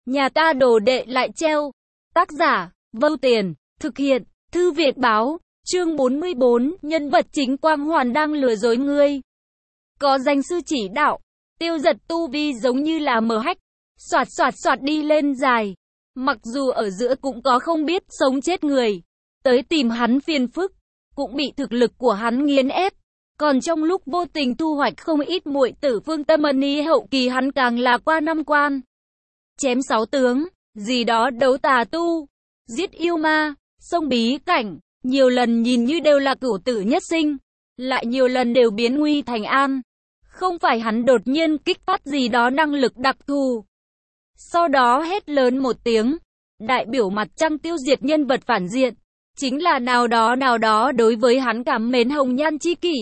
Nhà ta đồ đệ lại treo. Tác giả, Vâu Tiền, thực hiện, Thư viện báo, chương 44, nhân vật chính Quang Hoàn đang lừa dối ngươi. Có danh sư chỉ đạo, Tiêu Dật tu vi giống như là mở hách, xoạt xoạt xoạt đi lên dài. Mặc dù ở giữa cũng có không biết sống chết người, tới tìm hắn phiền phức, cũng bị thực lực của hắn nghiền ép. Còn trong lúc vô tình thu hoạch không ít muội tử Phương Tâm Mani hậu kỳ, hắn càng là qua năm quan. Chém 6 tướng, gì đó đấu tà tu, giết yêu ma, xông bí cảnh, nhiều lần nhìn như đều là cửu tử nhất sinh, lại nhiều lần đều biến nguy thành an. Không phải hắn đột nhiên kích phát gì đó năng lực đặc thù. Sau đó hét lớn một tiếng, đại biểu mặt trăng tiêu diệt nhân vật phản diện, chính là nào đó đối với hắn cảm mến hồng nhan chi kỷ,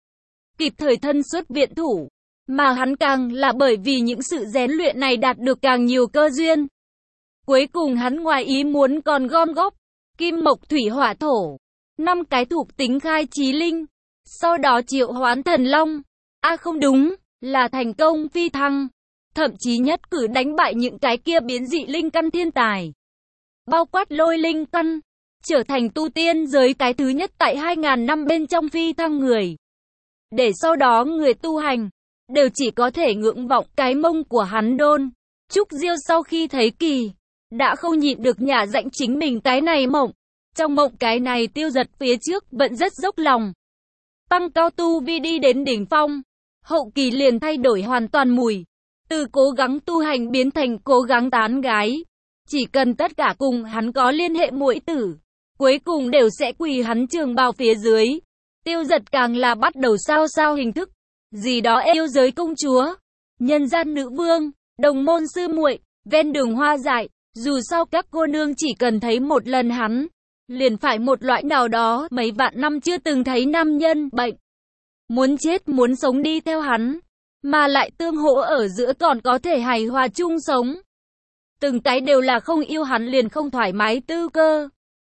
kịp thời thân xuất viện thủ, mà hắn càng là bởi vì những sự rèn luyện này đạt được càng nhiều cơ duyên. Cuối cùng hắn ngoài ý muốn còn gom góp kim mộc thủy hỏa thổ 5 cái thuộc tính khai chí linh, sau đó triệu hoán thần long, không đúng, là thành công phi thăng, thậm chí nhất cử đánh bại những cái kia biến dị linh căn thiên tài, bao quát lôi linh căn, trở thành tu tiên giới cái thứ nhất tại 2000 năm bên trong phi thăng người. Để sau đó người tu hành đều chỉ có thể ngưỡng vọng cái mông của hắn đôn. Trúc Diêu sau khi thấy kỳ, đã không nhịn được nhả dạnh chính mình cái này mộng. Trong mộng cái này Tiêu Dật phía trước vẫn rất dốc lòng, tăng cao tu vi đi đến đỉnh phong, hậu kỳ liền thay đổi hoàn toàn mùi, từ cố gắng tu hành biến thành cố gắng tán gái. Chỉ cần tất cả cùng hắn có liên hệ muội tử, cuối cùng đều sẽ quỳ hắn trường bào phía dưới. Tiêu Dật càng là bắt đầu sao hình thức, gì đó yêu giới công chúa, nhân gian nữ vương, đồng môn sư muội, ven đường hoa dại. Dù sao các cô nương chỉ cần thấy một lần hắn, liền phải một loại nào đó mấy vạn năm chưa từng thấy nam nhân bệnh, muốn chết muốn sống đi theo hắn, mà lại tương hỗ ở giữa còn có thể hài hòa chung sống. Từng cái đều là không yêu hắn liền không thoải mái tư cơ.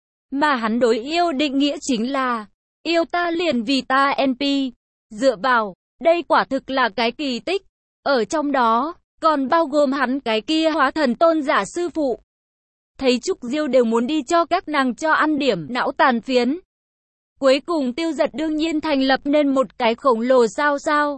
Mà hắn đối yêu định nghĩa chính là yêu ta liền vì ta NP. Dựa vào, đây quả thực là cái kỳ tích. Ở trong đó còn bao gồm hắn cái kia hóa thần tôn giả sư phụ. Thấy Trúc Diêu đều muốn đi cho các nàng cho ăn điểm não tàn phiến. Cuối cùng Tiêu Dật đương nhiên thành lập nên một cái khổng lồ sao.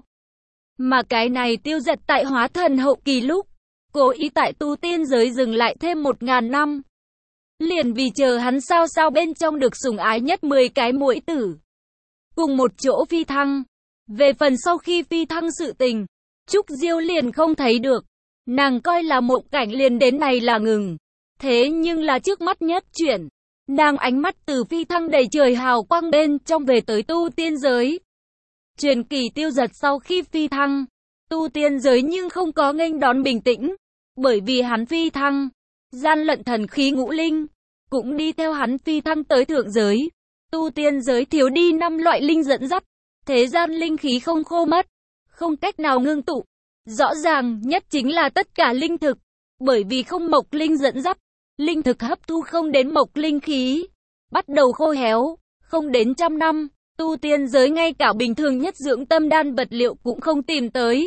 Mà cái này Tiêu Dật tại hóa thần hậu kỳ lúc, cố ý tại tu tiên giới dừng lại thêm 1000 năm. Liền vì chờ hắn sao bên trong được sủng ái nhất 10 cái muội tử, cùng một chỗ phi thăng. Về phần sau khi phi thăng sự tình, Trúc Diêu liền không thấy được. Nàng coi là mộng cảnh liền đến này là ngừng. Thế nhưng là trước mắt nhất chuyển, nàng ánh mắt từ phi thăng đầy trời hào quang bên trong về tới tu tiên giới. Truyền kỳ Tiêu Dật sau khi phi thăng, tu tiên giới nhưng không có nghênh đón bình tĩnh. Bởi vì hắn phi thăng, gian lận thần khí ngũ linh cũng đi theo hắn phi thăng tới thượng giới. Tu tiên giới thiếu đi 5 loại linh dẫn dắt, thế gian linh khí không khô mất, không cách nào ngưng tụ. Rõ ràng nhất chính là tất cả linh thực, bởi vì không mộc linh dẫn dắt, linh thực hấp thu không đến mộc linh khí, bắt đầu khô héo, không đến 100 năm, tu tiên giới ngay cả bình thường nhất dưỡng tâm đan vật liệu cũng không tìm tới.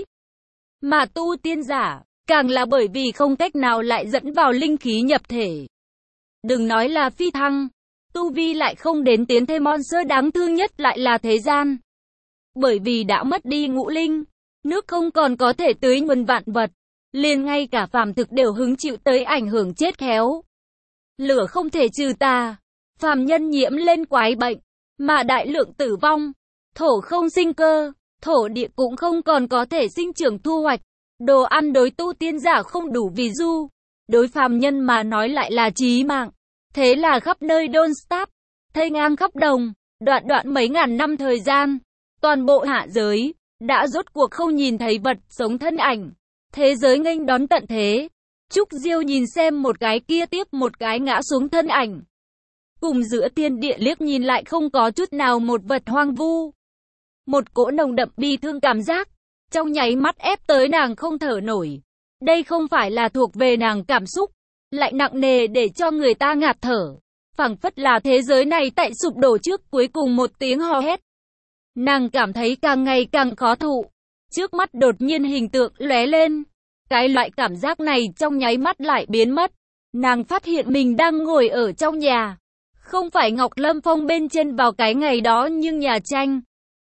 Mà tu tiên giả, càng là bởi vì không cách nào lại dẫn vào linh khí nhập thể. Đừng nói là phi thăng, tu vi lại không đến tiến thêm monster, đáng thương nhất lại là thế gian. Bởi vì đã mất đi ngũ linh, nước không còn có thể tưới nhuần vạn vật, liền ngay cả phàm thực đều hứng chịu tới ảnh hưởng chết khéo. Lửa không thể trừ tà, phàm nhân nhiễm lên quái bệnh, mà đại lượng tử vong. Thổ không sinh cơ, thổ địa cũng không còn có thể sinh trưởng thu hoạch. Đồ ăn đối tu tiên giả không đủ vì du, đối phàm nhân mà nói lại là chí mạng. Thế là khắp nơi don't stop, thây ngang khắp đồng, đoạn mấy ngàn năm thời gian, toàn bộ hạ giới đã rốt cuộc không nhìn thấy vật sống thân ảnh. Thế giới nghênh đón tận thế. Trúc Diêu nhìn xem một cái kia tiếp một cái ngã xuống thân ảnh, cùng giữa thiên địa liếc nhìn lại không có chút nào một vật hoang vu. Một cỗ nồng đậm bi thương cảm giác trong nháy mắt ép tới nàng không thở nổi. Đây không phải là thuộc về nàng cảm xúc, lại nặng nề để cho người ta ngạt thở. Phảng phất là thế giới này tại sụp đổ trước cuối cùng một tiếng hò hét. Nàng cảm thấy càng ngày càng khó thụ. Trước mắt đột nhiên hình tượng lóe lên. Cái loại cảm giác này trong nháy mắt lại biến mất. Nàng phát hiện mình đang ngồi ở trong nhà. Không phải Ngọc Lâm Phong bên trên vào cái ngày đó nhưng nhà tranh.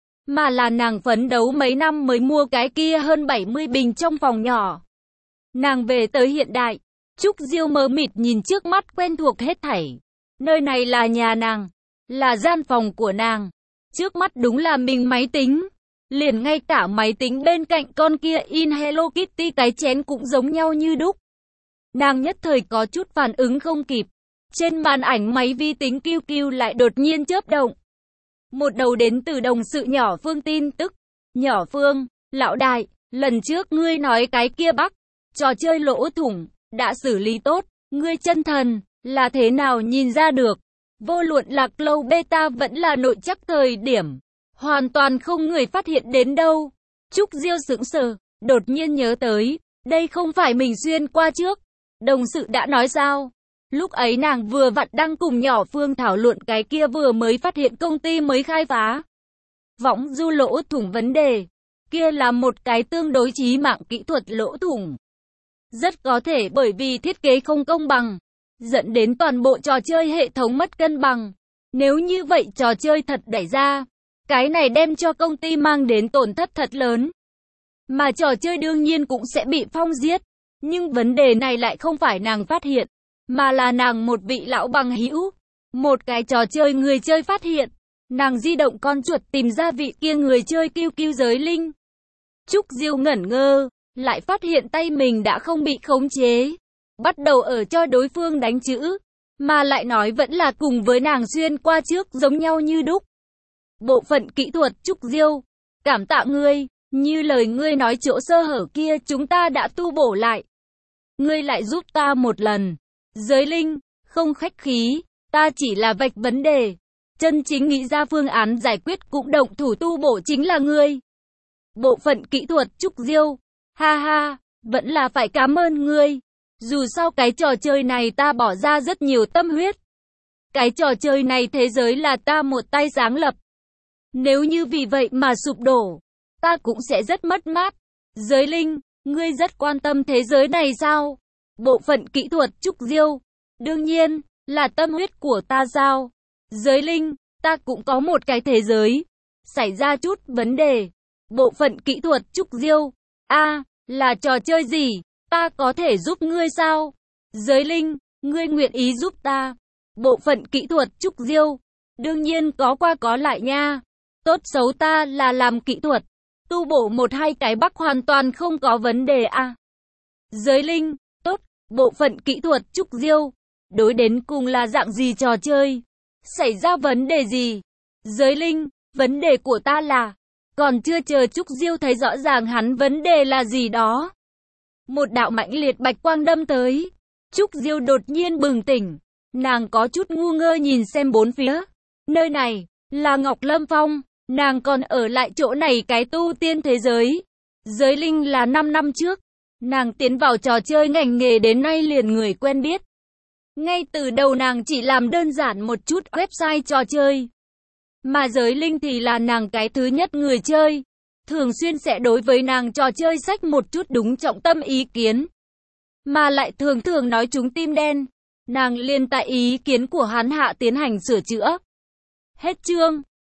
Mà là nàng phấn đấu mấy năm mới mua cái kia hơn 70 bình trong phòng nhỏ. Nàng về tới hiện đại. Trúc Diêu mờ mịt nhìn trước mắt quen thuộc hết thảy. Nơi này là nhà nàng. Là gian phòng của nàng. Trước mắt đúng là mình máy tính. Liền ngay cả máy tính bên cạnh con kia in Hello Kitty cái chén cũng giống nhau như đúc. Nàng nhất thời có chút phản ứng không kịp. Trên màn ảnh máy vi tính QQ lại đột nhiên chớp động. Một đầu đến từ đồng sự Nhỏ Phương tin tức. Nhỏ Phương, lão đại, lần trước ngươi nói cái kia bắc, trò chơi lỗ thủng, đã xử lý tốt, ngươi chân thần, là thế nào nhìn ra được. Vô luận là Cloud Beta vẫn là nội chắc thời điểm. Hoàn toàn không người phát hiện đến đâu. Trúc Diêu sững sờ, đột nhiên nhớ tới, đây không phải mình xuyên qua trước. Đồng sự đã nói sao? Lúc ấy nàng vừa vặn đang cùng Nhỏ Phương thảo luận cái kia vừa mới phát hiện công ty mới khai phá. Võng du lỗ thủng vấn đề. Kia là một cái tương đối chí mạng kỹ thuật lỗ thủng. Rất có thể bởi vì thiết kế không công bằng, dẫn đến toàn bộ trò chơi hệ thống mất cân bằng. Nếu như vậy trò chơi thật đẩy ra, cái này đem cho công ty mang đến tổn thất thật lớn. Mà trò chơi đương nhiên cũng sẽ bị phong giết. Nhưng vấn đề này lại không phải nàng phát hiện, mà là nàng một vị lão bằng hữu. Một cái trò chơi người chơi phát hiện. Nàng di động con chuột tìm ra vị kia người chơi QQ giới linh. Trúc Diêu ngẩn ngơ, lại phát hiện tay mình đã không bị khống chế. Bắt đầu ở cho đối phương đánh chữ, mà lại nói vẫn là cùng với nàng xuyên qua trước giống nhau như đúc. Bộ phận kỹ thuật Trúc Diêu, cảm tạ ngươi, như lời ngươi nói chỗ sơ hở kia chúng ta đã tu bổ lại. Ngươi lại giúp ta một lần. Giới linh, không khách khí, ta chỉ là vạch vấn đề. Chân chính nghĩ ra phương án giải quyết cũng động thủ tu bổ chính là ngươi. Bộ phận kỹ thuật Trúc Diêu, ha ha, vẫn là phải cảm ơn ngươi. Dù sao cái trò chơi này ta bỏ ra rất nhiều tâm huyết. Cái trò chơi này thế giới là ta một tay sáng lập. Nếu như vì vậy mà sụp đổ, ta cũng sẽ rất mất mát. Giới linh, ngươi rất quan tâm thế giới này sao? Bộ phận kỹ thuật Trúc Diêu, đương nhiên, là tâm huyết của ta sao? Giới linh, ta cũng có một cái thế giới. Xảy ra chút vấn đề. Bộ phận kỹ thuật Trúc Diêu, là trò chơi gì? Ta có thể giúp ngươi sao? Giới linh, ngươi nguyện ý giúp ta. Bộ phận kỹ thuật Trúc Diêu, đương nhiên có qua có lại nha. Tốt xấu ta là làm kỹ thuật. Tu bổ một hai cái bắc hoàn toàn không có vấn đề à. Giới linh, tốt. Bộ phận kỹ thuật Trúc Diêu, đối đến cùng là dạng gì trò chơi? Xảy ra vấn đề gì? Giới linh, vấn đề của ta là, còn chưa chờ Trúc Diêu thấy rõ ràng hắn vấn đề là gì đó. Một đạo mãnh liệt bạch quang đâm tới. Trúc Diêu đột nhiên bừng tỉnh. Nàng có chút ngu ngơ nhìn xem bốn phía. Nơi này, là Ngọc Lâm Phong. Nàng còn ở lại chỗ này cái tu tiên thế giới. Giới linh là 5 năm trước. Nàng tiến vào trò chơi ngành nghề đến nay liền người quen biết. Ngay từ đầu nàng chỉ làm đơn giản một chút website trò chơi. Mà giới linh thì là nàng cái thứ nhất người chơi. Thường xuyên sẽ đối với nàng trò chơi sách một chút đúng trọng tâm ý kiến. Mà lại thường thường nói trúng tim đen. Nàng liền tại ý kiến của hắn hạ tiến hành sửa chữa. Hết chương.